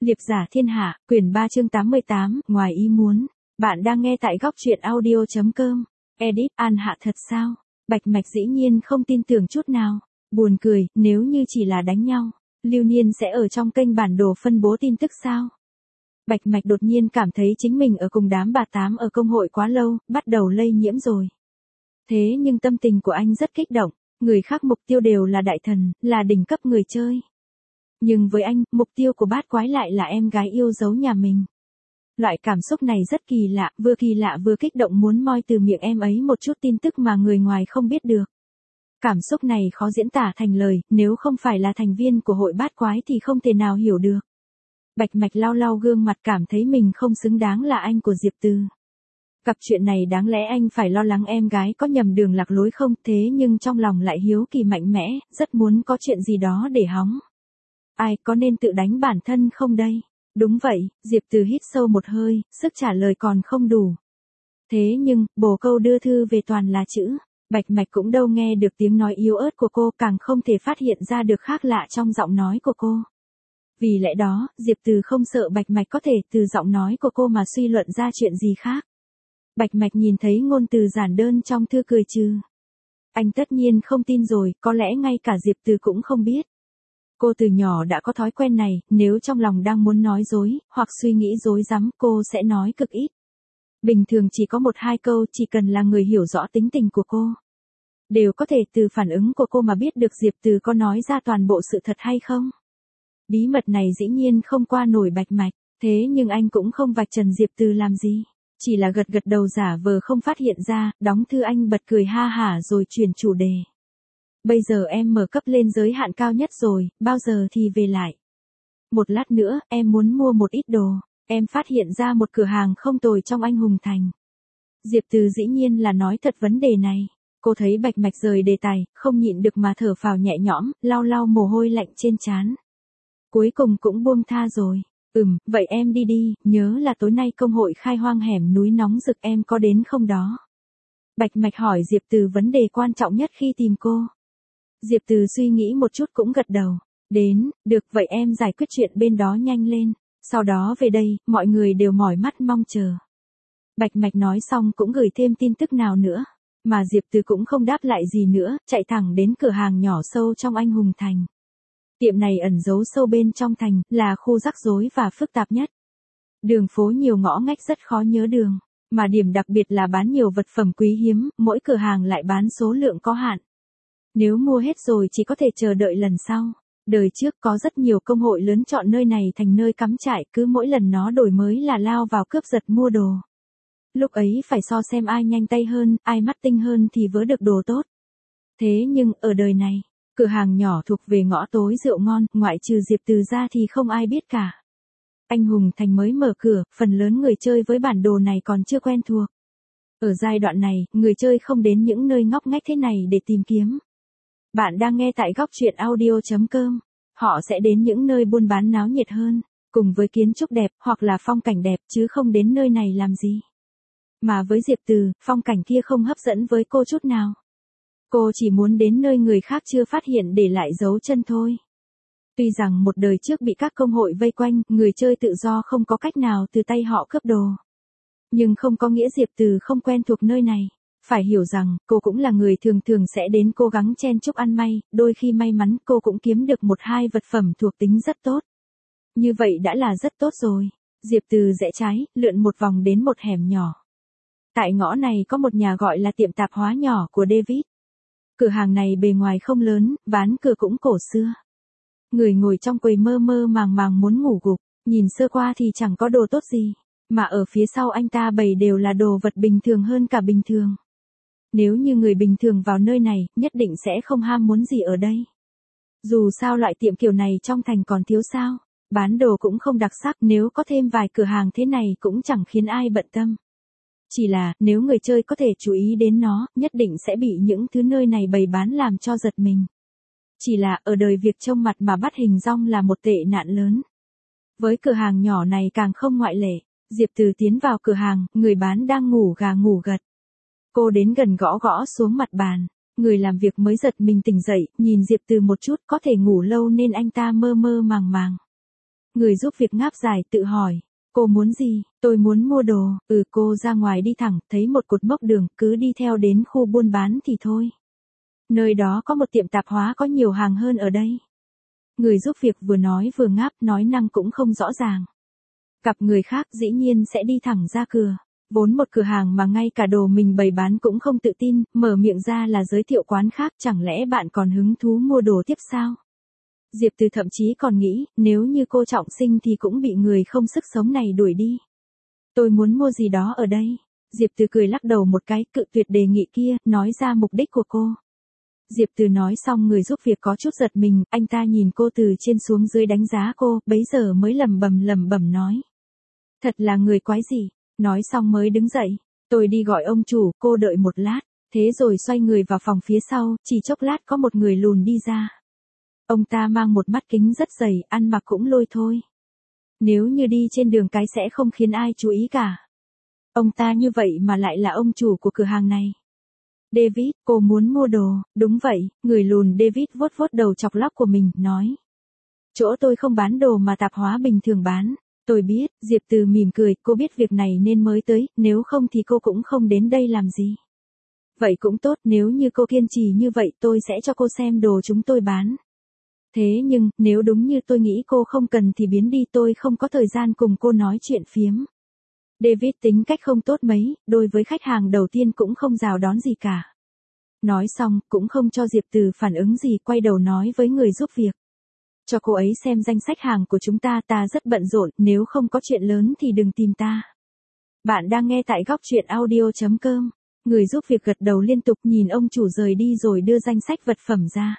Liệp giả thiên hạ, quyển 3 chương 88, ngoài ý muốn. Bạn đang nghe tại góc truyện audio.com. Edit, An Hạ thật sao? Bạch Mạch dĩ nhiên không tin tưởng chút nào. Buồn cười, nếu như chỉ là đánh nhau, Lưu Niên sẽ ở trong kênh bản đồ phân bố tin tức sao? Bạch Mạch đột nhiên cảm thấy chính mình ở cùng đám bà tám ở công hội quá lâu, bắt đầu lây nhiễm rồi. Thế nhưng tâm tình của anh rất kích động, người khác mục tiêu đều là đại thần, là đỉnh cấp người chơi. Nhưng với anh, mục tiêu của bát quái lại là em gái yêu dấu nhà mình. Loại cảm xúc này rất kỳ lạ vừa kích động muốn moi từ miệng em ấy một chút tin tức mà người ngoài không biết được. Cảm xúc này khó diễn tả thành lời, nếu không phải là thành viên của hội bát quái thì không thể nào hiểu được. Bạch Mạch lau lau gương mặt cảm thấy mình không xứng đáng là anh của Diệp Từ. Gặp chuyện này đáng lẽ anh phải lo lắng em gái có nhầm đường lạc lối không, thế nhưng trong lòng lại hiếu kỳ mạnh mẽ, rất muốn có chuyện gì đó để hóng. Ai có nên tự đánh bản thân không đây? Đúng vậy, Diệp Từ hít sâu một hơi, sức trả lời còn không đủ. Thế nhưng, bồ câu đưa thư về toàn là chữ. Bạch Mạch cũng đâu nghe được tiếng nói yếu ớt của cô, càng không thể phát hiện ra được khác lạ trong giọng nói của cô. Vì lẽ đó, Diệp Từ không sợ Bạch Mạch có thể từ giọng nói của cô mà suy luận ra chuyện gì khác. Bạch Mạch nhìn thấy ngôn từ giản đơn trong thư cười trừ. Anh tất nhiên không tin rồi, có lẽ ngay cả Diệp Từ cũng không biết. Cô từ nhỏ đã có thói quen này, nếu trong lòng đang muốn nói dối, hoặc suy nghĩ dối rắm, cô sẽ nói cực ít. Bình thường chỉ có 1-2 câu, chỉ cần là người hiểu rõ tính tình của cô. Đều có thể từ phản ứng của cô mà biết được Diệp Từ có nói ra toàn bộ sự thật hay không. Bí mật này dĩ nhiên không qua nổi Bạch Mạch, thế nhưng anh cũng không vạch trần Diệp Từ làm gì. Chỉ là gật gật đầu giả vờ không phát hiện ra, đóng thư anh bật cười ha hả rồi chuyển chủ đề. Bây giờ em mở cấp lên giới hạn cao nhất rồi, bao giờ thì về lại? Một lát nữa, em muốn mua một ít đồ. Em phát hiện ra một cửa hàng không tồi trong Anh Hùng Thành. Diệp Từ dĩ nhiên là nói thật vấn đề này. Cô thấy Bạch Mạch rời đề tài, không nhịn được mà thở phào nhẹ nhõm, lau lau mồ hôi lạnh trên trán. Cuối cùng cũng buông tha rồi. Vậy em đi đi, nhớ là tối nay công hội khai hoang hẻm núi nóng rực em có đến không đó? Bạch Mạch hỏi Diệp Từ vấn đề quan trọng nhất khi tìm cô. Diệp Từ suy nghĩ một chút cũng gật đầu. Đến, được vậy em giải quyết chuyện bên đó nhanh lên. Sau đó về đây, mọi người đều mỏi mắt mong chờ. Bạch Mạch nói xong cũng gửi thêm tin tức nào nữa. Mà Diệp Từ cũng không đáp lại gì nữa, chạy thẳng đến cửa hàng nhỏ sâu trong Anh Hùng Thành. Tiệm này ẩn giấu sâu bên trong thành, là khu rắc rối và phức tạp nhất. Đường phố nhiều ngõ ngách rất khó nhớ đường. Mà điểm đặc biệt là bán nhiều vật phẩm quý hiếm, mỗi cửa hàng lại bán số lượng có hạn. Nếu mua hết rồi chỉ có thể chờ đợi lần sau. Đời trước có rất nhiều công hội lớn chọn nơi này thành nơi cắm trại, cứ mỗi lần nó đổi mới là lao vào cướp giật mua đồ. Lúc ấy phải so xem ai nhanh tay hơn, ai mắt tinh hơn thì vớ được đồ tốt. Thế nhưng, ở đời này, cửa hàng nhỏ thuộc về ngõ tối rượu ngon, ngoại trừ Diệp Từ ra thì không ai biết cả. Anh Hùng Thành mới mở cửa, phần lớn người chơi với bản đồ này còn chưa quen thuộc. Ở giai đoạn này, người chơi không đến những nơi ngóc ngách thế này để tìm kiếm. Bạn đang nghe tại góc truyện audio.com. Họ sẽ đến những nơi buôn bán náo nhiệt hơn, cùng với kiến trúc đẹp hoặc là phong cảnh đẹp chứ không đến nơi này làm gì. Mà với Diệp Từ, phong cảnh kia không hấp dẫn với cô chút nào. Cô chỉ muốn đến nơi người khác chưa phát hiện để lại dấu chân thôi. Tuy rằng một đời trước bị các công hội vây quanh, người chơi tự do không có cách nào từ tay họ cướp đồ. Nhưng không có nghĩa Diệp Từ không quen thuộc nơi này. Phải hiểu rằng, cô cũng là người thường thường sẽ đến cố gắng chen chúc ăn may, đôi khi may mắn cô cũng kiếm được 1-2 vật phẩm thuộc tính rất tốt. Như vậy đã là rất tốt rồi. Diệp Từ rẽ trái, lượn một vòng đến một hẻm nhỏ. Tại ngõ này có một nhà gọi là tiệm tạp hóa nhỏ của David. Cửa hàng này bề ngoài không lớn, ván cửa cũng cổ xưa. Người ngồi trong quầy mơ mơ màng màng muốn ngủ gục, nhìn sơ qua thì chẳng có đồ tốt gì. Mà ở phía sau anh ta bày đều là đồ vật bình thường hơn cả bình thường. Nếu như người bình thường vào nơi này, nhất định sẽ không ham muốn gì ở đây. Dù sao loại tiệm kiểu này trong thành còn thiếu sao, bán đồ cũng không đặc sắc, nếu có thêm vài cửa hàng thế này cũng chẳng khiến ai bận tâm. Chỉ là, nếu người chơi có thể chú ý đến nó, nhất định sẽ bị những thứ nơi này bày bán làm cho giật mình. Chỉ là, ở đời việc trông mặt mà bắt hình dong là một tệ nạn lớn. Với cửa hàng nhỏ này càng không ngoại lệ, Diệp Từ tiến vào cửa hàng, người bán đang ngủ gà ngủ gật. Cô đến gần gõ gõ xuống mặt bàn, người làm việc mới giật mình tỉnh dậy, nhìn Diệp Từ một chút, có thể ngủ lâu nên anh ta mơ mơ màng màng. Người giúp việc ngáp dài tự hỏi, cô muốn gì? Tôi muốn mua đồ. Cô ra ngoài đi thẳng, thấy một cột mốc đường, cứ đi theo đến khu buôn bán thì thôi. Nơi đó có một tiệm tạp hóa có nhiều hàng hơn ở đây. Người giúp việc vừa nói vừa ngáp, nói năng cũng không rõ ràng. Gặp người khác dĩ nhiên sẽ đi thẳng ra cửa. Vốn một cửa hàng mà ngay cả đồ mình bày bán cũng không tự tin, mở miệng ra là giới thiệu quán khác, chẳng lẽ bạn còn hứng thú mua đồ tiếp sao? Diệp Từ thậm chí còn nghĩ, nếu như cô trọng sinh thì cũng bị người không sức sống này đuổi đi. Tôi muốn mua gì đó ở đây. Diệp Từ cười lắc đầu một cái, cự tuyệt đề nghị kia, nói ra mục đích của cô. Diệp Từ nói xong người giúp việc có chút giật mình, anh ta nhìn cô từ trên xuống dưới đánh giá cô, bấy giờ mới lẩm bẩm nói. Thật là người quái gì, nói xong mới đứng dậy, tôi đi gọi ông chủ, cô đợi một lát, thế rồi xoay người vào phòng phía sau, chỉ chốc lát có một người lùn đi ra. Ông ta mang một mắt kính rất dày, ăn mặc cũng lôi thôi. Nếu như đi trên đường cái sẽ không khiến ai chú ý cả. Ông ta như vậy mà lại là ông chủ của cửa hàng này. David, cô muốn mua đồ, đúng vậy, người lùn David vuốt vuốt đầu chọc lóc của mình, nói. Chỗ tôi không bán đồ mà tạp hóa bình thường bán. Tôi biết, Diệp Từ mỉm cười, cô biết việc này nên mới tới, nếu không thì cô cũng không đến đây làm gì. Vậy cũng tốt, nếu như cô kiên trì như vậy tôi sẽ cho cô xem đồ chúng tôi bán. Thế nhưng, nếu đúng như tôi nghĩ cô không cần thì biến đi, tôi không có thời gian cùng cô nói chuyện phiếm. David tính cách không tốt mấy, đối với khách hàng đầu tiên cũng không chào đón gì cả. Nói xong, cũng không cho Diệp Từ phản ứng gì, quay đầu nói với người giúp việc. Cho cô ấy xem danh sách hàng của chúng ta, ta rất bận rộn, nếu không có chuyện lớn thì đừng tìm ta. Bạn đang nghe tại góc truyện audio.com. Người giúp việc gật đầu liên tục, nhìn ông chủ rời đi rồi đưa danh sách vật phẩm ra.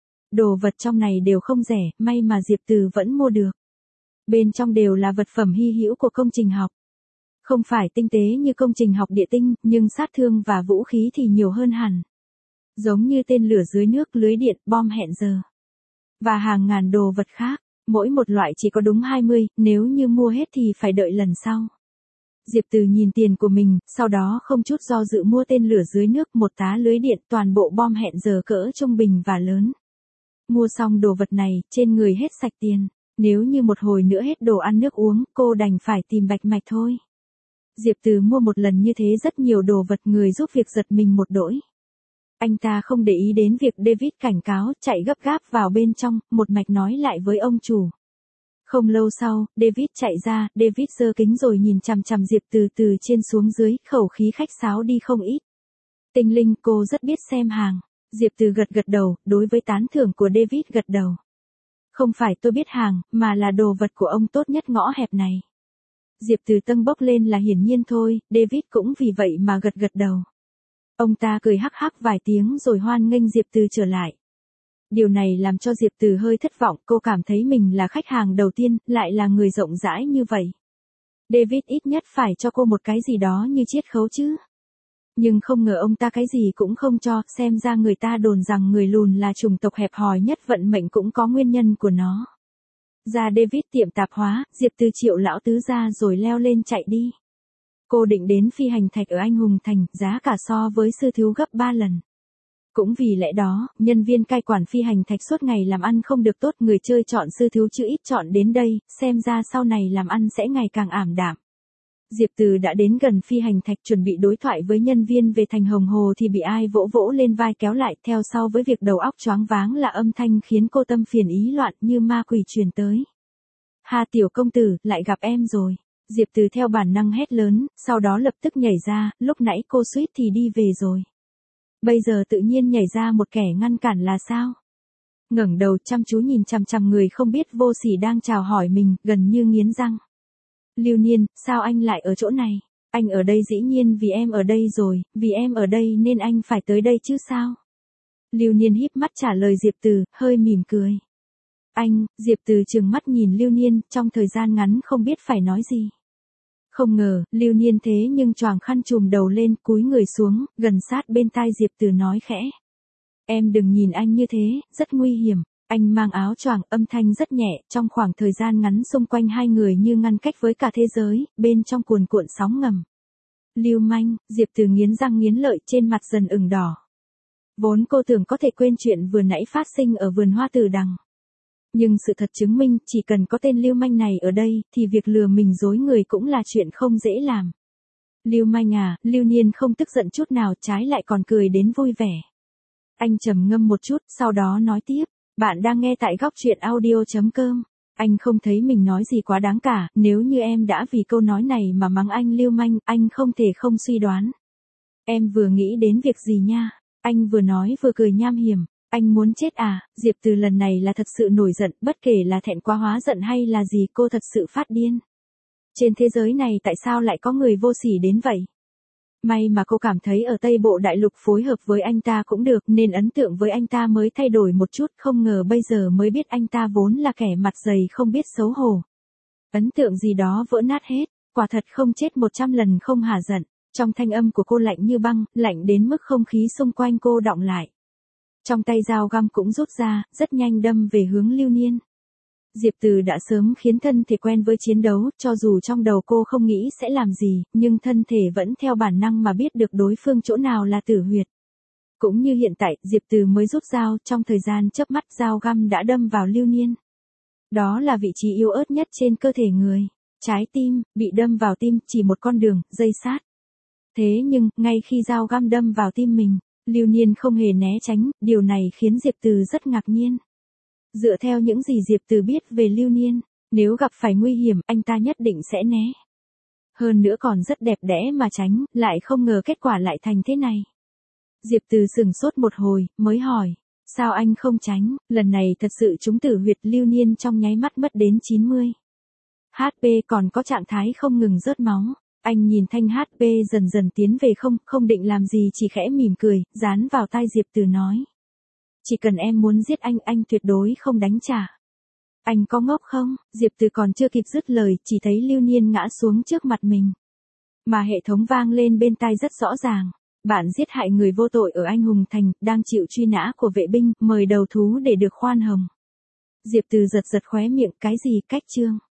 Đồ vật trong này đều không rẻ, may mà Diệp Từ vẫn mua được. Bên trong đều là vật phẩm hy hữu của công trình học. Không phải tinh tế như công trình học địa tinh, nhưng sát thương và vũ khí thì nhiều hơn hẳn. Giống như tên lửa dưới nước, lưới điện, bom hẹn giờ. Và hàng ngàn đồ vật khác, mỗi một loại chỉ có đúng 20, nếu như mua hết thì phải đợi lần sau. Diệp Từ nhìn tiền của mình, sau đó không chút do dự mua tên lửa dưới nước, một tá lưới điện, toàn bộ bom hẹn giờ cỡ trung bình và lớn. Mua xong đồ vật này, trên người hết sạch tiền. Nếu như một hồi nữa hết đồ ăn nước uống, cô đành phải tìm Bạch Mạch thôi. Diệp Từ mua một lần như thế rất nhiều đồ vật, người giúp việc giật mình một đỗi. Anh ta không để ý đến việc David cảnh cáo, chạy gấp gáp vào bên trong, một mạch nói lại với ông chủ. Không lâu sau, David chạy ra, David giơ kính rồi nhìn chằm chằm Diệp Từ từ trên xuống dưới, khẩu khí khách sáo đi không ít. Tinh linh, cô rất biết xem hàng. Diệp Từ gật đầu, đối với tán thưởng của David gật đầu. Không phải tôi biết hàng, mà là đồ vật của ông tốt nhất ngõ hẹp này. Diệp Từ tâng bốc lên là hiển nhiên thôi, David cũng vì vậy mà gật đầu. Ông ta cười hắc hắc vài tiếng rồi hoan nghênh Diệp Từ trở lại. Điều này làm cho Diệp Từ hơi thất vọng, cô cảm thấy mình là khách hàng đầu tiên, lại là người rộng rãi như vậy. David ít nhất phải cho cô một cái gì đó như chiết khấu chứ. Nhưng không ngờ ông ta cái gì cũng không cho, xem ra người ta đồn rằng người lùn là chủng tộc hẹp hòi nhất, vận mệnh cũng có nguyên nhân của nó. Ra David tiệm tạp hóa, Diệp Từ triệu lão tứ ra rồi leo lên chạy đi. Cô định đến phi hành thạch ở Anh Hùng Thành, giá cả so với sư thiếu gấp 3 lần. Cũng vì lẽ đó, nhân viên cai quản phi hành thạch suốt ngày làm ăn không được tốt, người chơi chọn sư thiếu chứ ít chọn đến đây, xem ra sau này làm ăn sẽ ngày càng ảm đạm. Diệp Từ đã đến gần phi hành thạch chuẩn bị đối thoại với nhân viên về thành Hồng Hồ thì bị ai vỗ vỗ lên vai kéo lại, theo sau với việc đầu óc choáng váng là âm thanh khiến cô tâm phiền ý loạn như ma quỷ truyền tới. Ha, tiểu công tử, lại gặp em rồi. Diệp Từ theo bản năng hét lớn, sau đó lập tức nhảy ra, lúc nãy cô suýt thì đi về rồi. Bây giờ tự nhiên nhảy ra một kẻ ngăn cản là sao? Ngẩng đầu chăm chú nhìn chằm chằm người không biết vô sỉ đang chào hỏi mình, gần như nghiến răng. Lưu Niên, sao anh lại ở chỗ này? Anh ở đây dĩ nhiên vì em ở đây rồi, vì em ở đây nên anh phải tới đây chứ sao? Lưu Niên híp mắt trả lời Diệp Từ, hơi mỉm cười. Anh, Diệp Từ trừng mắt nhìn Lưu Niên, trong thời gian ngắn không biết phải nói gì. Không ngờ, Lưu Niên thế nhưng choàng khăn trùm đầu lên, cúi người xuống, gần sát bên tai Diệp Từ nói khẽ. Em đừng nhìn anh như thế, rất nguy hiểm. Anh mang áo choàng, âm thanh rất nhẹ, trong khoảng thời gian ngắn xung quanh hai người như ngăn cách với cả thế giới, bên trong cuồn cuộn sóng ngầm. Lưu manh, Diệp Từ nghiến răng nghiến lợi, trên mặt dần ửng đỏ. Vốn cô tưởng có thể quên chuyện vừa nãy phát sinh ở vườn hoa tử đằng. Nhưng sự thật chứng minh chỉ cần có tên lưu manh này ở đây thì việc lừa mình dối người cũng là chuyện không dễ làm. Lưu manh à, Lưu Niên không tức giận chút nào, trái lại còn cười đến vui vẻ. Anh trầm ngâm một chút, sau đó nói tiếp, bạn đang nghe tại góc truyện audio.com. Anh không thấy mình nói gì quá đáng cả, nếu như em đã vì câu nói này mà mắng anh lưu manh, anh không thể không suy đoán. Em vừa nghĩ đến việc gì nha? Anh vừa nói vừa cười nham hiểm. Anh muốn chết à? Diệp Từ lần này là thật sự nổi giận, bất kể là thẹn quá hóa giận hay là gì, cô thật sự phát điên. Trên thế giới này tại sao lại có người vô sỉ đến vậy? May mà cô cảm thấy ở Tây Bộ Đại Lục phối hợp với anh ta cũng được nên ấn tượng với anh ta mới thay đổi một chút, không ngờ bây giờ mới biết anh ta vốn là kẻ mặt dày không biết xấu hổ. Ấn tượng gì đó vỡ nát hết, quả thật không chết 100 lần không hả giận. Trong thanh âm của cô lạnh như băng, lạnh đến mức không khí xung quanh cô đọng lại. Trong tay dao găm cũng rút ra, rất nhanh đâm về hướng Lưu Niên. Diệp Từ đã sớm khiến thân thể quen với chiến đấu, cho dù trong đầu cô không nghĩ sẽ làm gì, nhưng thân thể vẫn theo bản năng mà biết được đối phương chỗ nào là tử huyệt. Cũng như hiện tại, Diệp Từ mới rút dao, trong thời gian chớp mắt dao găm đã đâm vào Lưu Niên. Đó là vị trí yếu ớt nhất trên cơ thể người. Trái tim, bị đâm vào tim, chỉ một con đường, dây sát. Thế nhưng, ngay khi dao găm đâm vào tim mình, Lưu Niên không hề né tránh, điều này khiến Diệp Từ rất ngạc nhiên. Dựa theo những gì Diệp Từ biết về Lưu Niên, nếu gặp phải nguy hiểm, anh ta nhất định sẽ né. Hơn nữa còn rất đẹp đẽ mà tránh, lại không ngờ kết quả lại thành thế này. Diệp Từ sững sốt một hồi, mới hỏi, sao anh không tránh, lần này thật sự trúng tử huyệt. Lưu Niên trong nháy mắt mất đến 90 HP, còn có trạng thái không ngừng rớt máu. Anh nhìn thanh HP dần dần tiến về không định làm gì, chỉ khẽ mỉm cười, dán vào tai Diệp Từ nói. Chỉ cần em muốn giết anh tuyệt đối không đánh trả. Anh có ngốc không? Diệp Từ còn chưa kịp dứt lời, chỉ thấy Lưu Niên ngã xuống trước mặt mình. Mà hệ thống vang lên bên tai rất rõ ràng. Bạn giết hại người vô tội ở Anh Hùng Thành, đang chịu truy nã của vệ binh, mời đầu thú để được khoan hồng. Diệp Từ giật khóe miệng, cái gì cách chương?